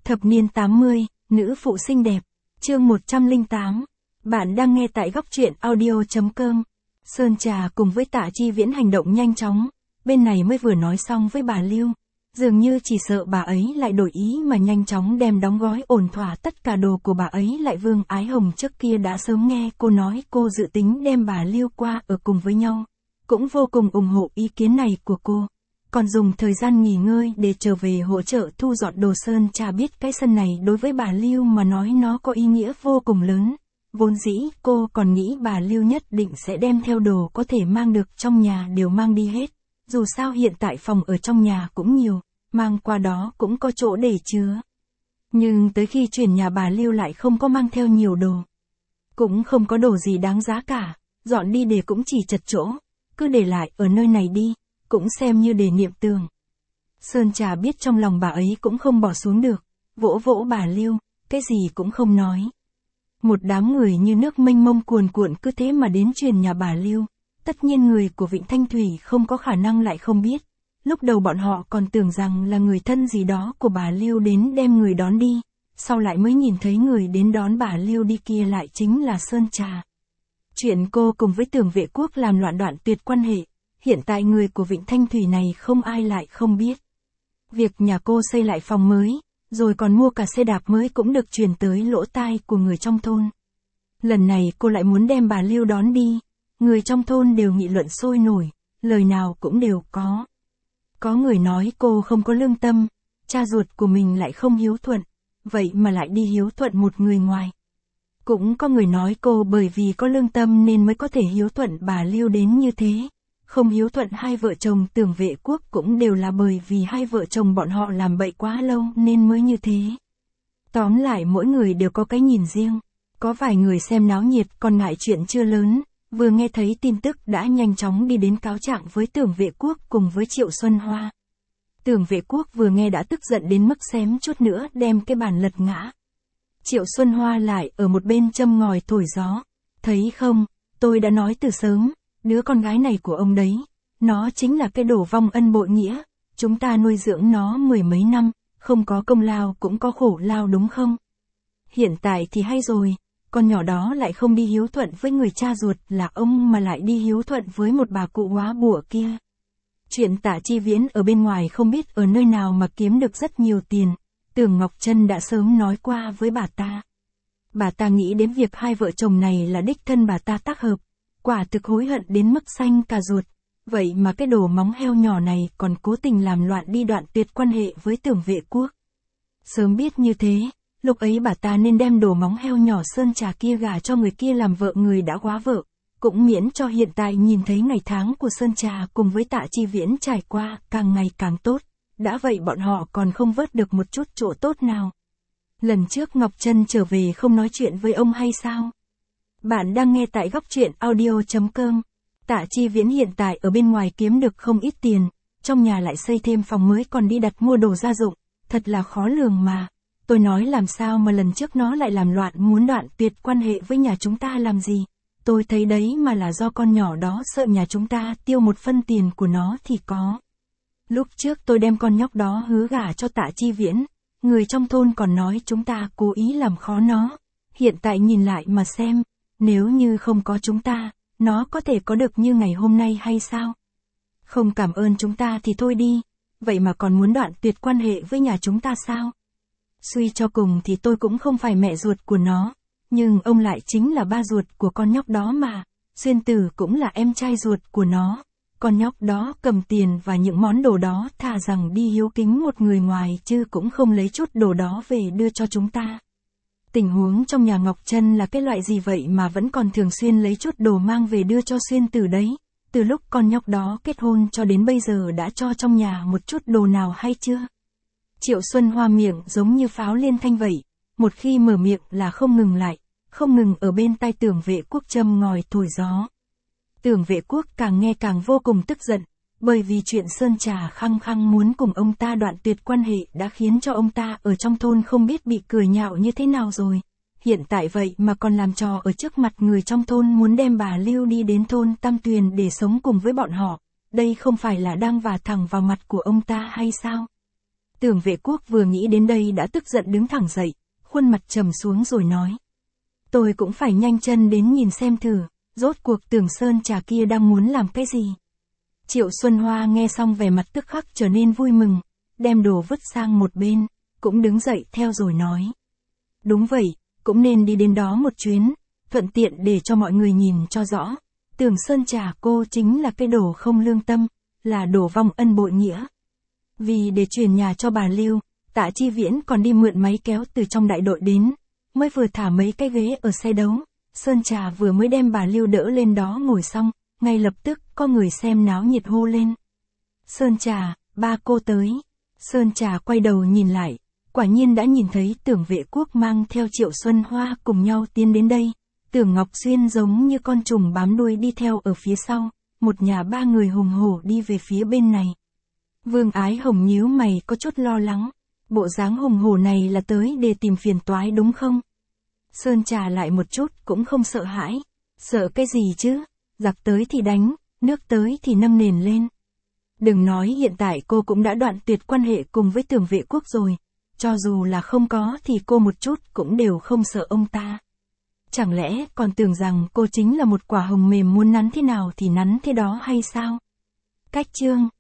Thập niên 80, nữ phụ xinh đẹp. Chương 108. Bạn đang nghe tại góc truyện audio.com. Sơn Trà cùng với Tạ Chi Viễn hành động nhanh chóng, bên này mới vừa nói xong với bà Lưu. Dường như chỉ sợ bà ấy lại đổi ý mà nhanh chóng đem đóng gói ổn thỏa tất cả đồ của bà ấy lại. Vương Ái Hồng trước kia đã sớm nghe cô nói cô dự tính đem bà Lưu qua ở cùng với nhau. Cũng vô cùng ủng hộ ý kiến này của cô. Còn dùng thời gian nghỉ ngơi để trở về hỗ trợ thu dọn đồ. Sơn Trà biết cái sân này đối với bà Lưu mà nói nó có ý nghĩa vô cùng lớn. Vốn dĩ cô còn nghĩ bà Lưu nhất định sẽ đem theo đồ có thể mang được trong nhà đều mang đi hết. Dù sao hiện tại phòng ở trong nhà cũng nhiều, mang qua đó cũng có chỗ để chứa. Nhưng tới khi chuyển nhà bà Lưu lại không có mang theo nhiều đồ. Cũng không có đồ gì đáng giá cả, dọn đi để cũng chỉ chật chỗ, cứ để lại ở nơi này đi, cũng xem như để niệm tường. Sơn Trà biết trong lòng bà ấy cũng không bỏ xuống được, vỗ vỗ bà Lưu, cái gì cũng không nói. Một đám người như nước mênh mông cuồn cuộn cứ thế mà đến truyền nhà bà Lưu. Tất nhiên người của Vịnh Thanh Thủy không có khả năng lại không biết. Lúc đầu bọn họ còn tưởng rằng là người thân gì đó của bà Lưu đến đem người đón đi. Sau lại mới nhìn thấy người đến đón bà Lưu đi kia lại chính là Sơn Trà. Chuyện cô cùng với Tưởng Vệ Quốc làm loạn đoạn tuyệt quan hệ. Hiện tại người của Vịnh Thanh Thủy này không ai lại không biết. Việc nhà cô xây lại phòng mới, rồi còn mua cả xe đạp mới cũng được truyền tới lỗ tai của người trong thôn. Lần này cô lại muốn đem bà Lưu đón đi. Người trong thôn đều nghị luận sôi nổi, lời nào cũng đều có. Có người nói cô không có lương tâm, cha ruột của mình lại không hiếu thuận, vậy mà lại đi hiếu thuận một người ngoài. Cũng có người nói cô bởi vì có lương tâm nên mới có thể hiếu thuận bà Lưu đến như thế. Không hiếu thuận hai vợ chồng Tưởng Vệ Quốc cũng đều là bởi vì hai vợ chồng bọn họ làm bậy quá lâu nên mới như thế. Tóm lại mỗi người đều có cái nhìn riêng. Có vài người xem náo nhiệt còn ngại chuyện chưa lớn, vừa nghe thấy tin tức đã nhanh chóng đi đến cáo trạng với Tưởng Vệ Quốc cùng với Triệu Xuân Hoa. Tưởng Vệ Quốc vừa nghe đã tức giận đến mức xém chút nữa đem cái bàn lật ngã. Triệu Xuân Hoa lại ở một bên châm ngòi thổi gió. Thấy không, tôi đã nói từ sớm, đứa con gái này của ông đấy, nó chính là cái đồ vong ân bội nghĩa, chúng ta nuôi dưỡng nó mười mấy năm, không có công lao cũng có khổ lao đúng không? Hiện tại thì hay rồi, con nhỏ đó lại không đi hiếu thuận với người cha ruột là ông mà lại đi hiếu thuận với một bà cụ hóa bủa kia. Chuyện Tạ Chi Viễn ở bên ngoài không biết ở nơi nào mà kiếm được rất nhiều tiền, Tưởng Ngọc Trân đã sớm nói qua với bà ta. Bà ta nghĩ đến việc hai vợ chồng này là đích thân bà ta tác hợp, quả thực hối hận đến mức xanh cả ruột. Vậy mà cái đồ móng heo nhỏ này còn cố tình làm loạn đi đoạn tuyệt quan hệ với Tưởng Vệ Quốc. Sớm biết như thế, lúc ấy bà ta nên đem đồ móng heo nhỏ Sơn Trà kia gả cho người kia làm vợ người đã góa vợ, cũng miễn cho hiện tại nhìn thấy ngày tháng của Sơn Trà cùng với Tạ Chi Viễn trải qua càng ngày càng tốt. Đã vậy bọn họ còn không vớt được một chút chỗ tốt nào. Lần trước Ngọc Trân trở về không nói chuyện với ông hay sao? Bạn đang nghe tại góc truyện audio.com. Tạ Chi Viễn hiện tại ở bên ngoài kiếm được không ít tiền, trong nhà lại xây thêm phòng mới còn đi đặt mua đồ gia dụng, thật là khó lường mà. Tôi nói làm sao mà lần trước nó lại làm loạn muốn đoạn tuyệt quan hệ với nhà chúng ta làm gì? Tôi thấy đấy mà là do con nhỏ đó sợ nhà chúng ta tiêu một phân tiền của nó thì có. Lúc trước tôi đem con nhóc đó hứa gả cho Tạ Chi Viễn, người trong thôn còn nói chúng ta cố ý làm khó nó. Hiện tại nhìn lại mà xem, nếu như không có chúng ta, nó có thể có được như ngày hôm nay hay sao? Không cảm ơn chúng ta thì thôi đi, vậy mà còn muốn đoạn tuyệt quan hệ với nhà chúng ta sao? Suy cho cùng thì tôi cũng không phải mẹ ruột của nó, nhưng ông lại chính là ba ruột của con nhóc đó mà, Xuyên Tử cũng là em trai ruột của nó. Con nhóc đó cầm tiền và những món đồ đó thà rằng đi hiếu kính một người ngoài chứ cũng không lấy chút đồ đó về đưa cho chúng ta. Tình huống trong nhà Ngọc Trân là cái loại gì vậy mà vẫn còn thường xuyên lấy chút đồ mang về đưa cho Xuyên Tử đấy? Từ lúc con nhóc đó kết hôn cho đến bây giờ đã cho trong nhà một chút đồ nào hay chưa? Triệu Xuân Hoa miệng giống như pháo liên thanh vậy, một khi mở miệng là không ngừng lại, không ngừng ở bên tai Tưởng Vệ Quốc châm ngòi thổi gió. Tưởng Vệ Quốc càng nghe càng vô cùng tức giận, bởi vì chuyện Sơn Trà khăng khăng muốn cùng ông ta đoạn tuyệt quan hệ đã khiến cho ông ta ở trong thôn không biết bị cười nhạo như thế nào rồi. Hiện tại vậy mà còn làm trò ở trước mặt người trong thôn muốn đem bà Lưu đi đến thôn Tam Tuyền để sống cùng với bọn họ. Đây không phải là đang vả thẳng vào mặt của ông ta hay sao? Tưởng Vệ Quốc vừa nghĩ đến đây đã tức giận đứng thẳng dậy, khuôn mặt trầm xuống rồi nói. Tôi cũng phải nhanh chân đến nhìn xem thử, rốt cuộc Tưởng Sơn Trà kia đang muốn làm cái gì. Triệu Xuân Hoa nghe xong vẻ mặt tức khắc trở nên vui mừng, đem đồ vứt sang một bên, cũng đứng dậy theo rồi nói. Đúng vậy, cũng nên đi đến đó một chuyến, thuận tiện để cho mọi người nhìn cho rõ. Tưởng Sơn Trà cô chính là cái đồ không lương tâm, là đồ vong ân bội nghĩa. Vì để chuyển nhà cho bà Lưu, Tạ Chi Viễn còn đi mượn máy kéo từ trong đại đội đến, mới vừa thả mấy cái ghế ở xe đấu. Sơn Trà vừa mới đem bà Lưu đỡ lên đó ngồi xong, ngay lập tức có người xem náo nhiệt hô lên. Sơn Trà, ba cô tới. Sơn Trà quay đầu nhìn lại, quả nhiên đã nhìn thấy Tưởng Vệ Quốc mang theo Triệu Xuân Hoa cùng nhau tiến đến đây. Tưởng Ngọc Xuyên giống như con trùng bám đuôi đi theo ở phía sau, một nhà ba người hùng hổ đi về phía bên này. Vương Ái Hồng nhíu mày có chút lo lắng, bộ dáng hùng hổ này là tới để tìm phiền toái đúng không? Sơn Trà lại một chút cũng không sợ hãi, sợ cái gì chứ, giặc tới thì đánh, nước tới thì nâng nền lên. Đừng nói hiện tại cô cũng đã đoạn tuyệt quan hệ cùng với Tưởng Vệ Quốc rồi, cho dù là không có thì cô một chút cũng đều không sợ ông ta. Chẳng lẽ còn tưởng rằng cô chính là một quả hồng mềm muốn nắn thế nào thì nắn thế đó hay sao? Cách chương